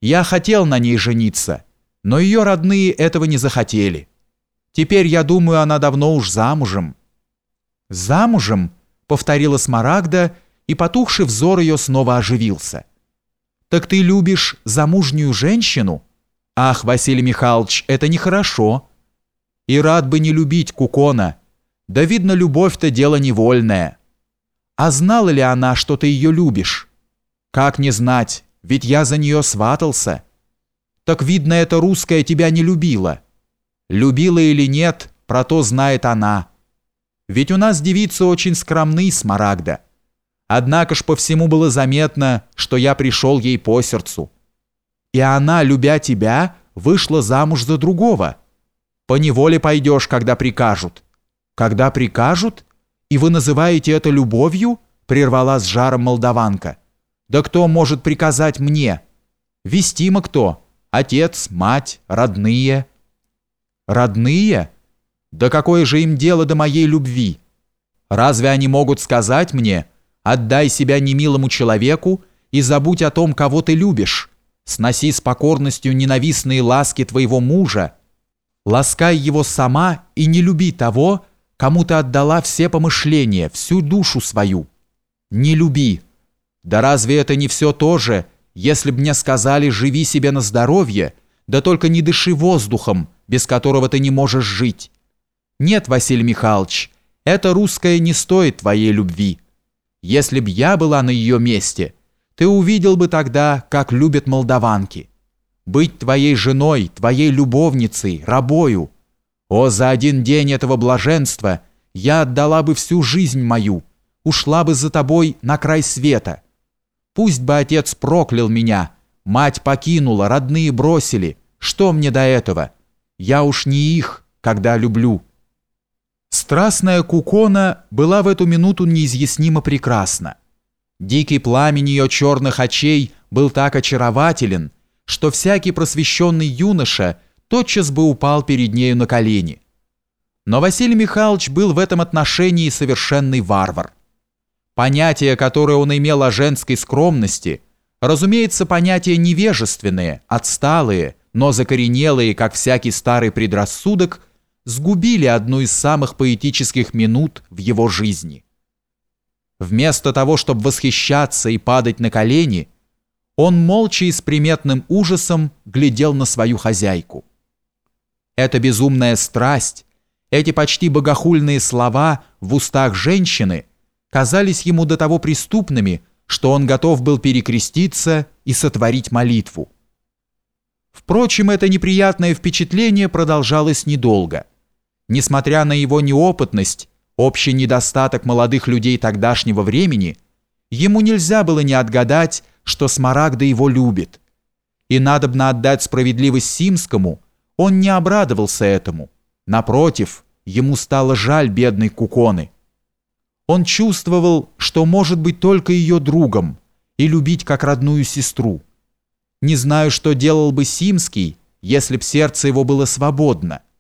Я хотел на ней жениться, но ее родные этого не захотели. Теперь, я думаю, она давно уж замужем». «Замужем?» — повторила Смарагда, и потухший взор ее снова оживился. «Так ты любишь замужнюю женщину? Ах, Василий Михайлович, это нехорошо. И рад бы не любить Кукона. Да видно, любовь-то дело невольное. А знала ли она, что ты ее любишь? Как не знать, ведь я за нее сватался. Так видно, эта русская тебя не любила. Любила или нет, про то знает она. Ведь у нас девицы очень скромны, Смарагда. Однако ж по всему было заметно, что я пришел ей по сердцу. И она, любя тебя, вышла замуж за другого. Поневоле пойдешь, когда прикажут». «Когда прикажут? И вы называете это любовью?» — прервала с жаром молдаванка. «Да кто может приказать мне? Вестимо кто? Отец, мать, родные». «Родные? Да какое же им дело до моей любви? Разве они могут сказать мне: отдай себя немилому человеку и забудь о том, кого ты любишь, сноси с покорностью ненавистные ласки твоего мужа, ласкай его сама и не люби того, кому ты отдала все помышления, всю душу свою? Не люби. Да разве это не все то же, если б мне сказали: живи себе на здоровье, да только не дыши воздухом, без которого ты не можешь жить? Нет, Василий Михайлович, эта русская не стоит твоей любви. Если б я была на ее месте, ты увидел бы тогда, как любят молдаванки. Быть твоей женой, твоей любовницей, рабою. О, за один день этого блаженства я отдала бы всю жизнь мою, ушла бы за тобой на край света. Пусть бы отец проклял меня, мать покинула, родные бросили. Что мне до этого? Я уж не их, когда люблю». Страстная Кукона была в эту минуту неизъяснимо прекрасна. Дикий пламень ее черных очей был так очарователен, что всякий просвещенный юноша тотчас бы упал перед нею на колени. Но Василий Михайлович был в этом отношении совершенный варвар. Понятия, которые он имел о женской скромности, разумеется, понятия невежественные, отсталые, но закоренелые, как всякий старый предрассудок, сгубили одну из самых поэтических минут в его жизни. Вместо того, чтобы восхищаться и падать на колени, он молча и с приметным ужасом глядел на свою хозяйку. Эта безумная страсть, эти почти богохульные слова в устах женщины казались ему до того преступными, что он готов был перекреститься и сотворить молитву. Впрочем, это неприятное впечатление продолжалось недолго. Несмотря на его неопытность, общий недостаток молодых людей тогдашнего времени, ему нельзя было не отгадать, что Смарагда его любит. И надобно отдать справедливость Симскому, он не обрадовался этому. Напротив, ему стало жаль бедной Куконы. Он чувствовал, что может быть только ее другом и любить как родную сестру. Не знаю, что делал бы Симский, если б сердце его было свободно.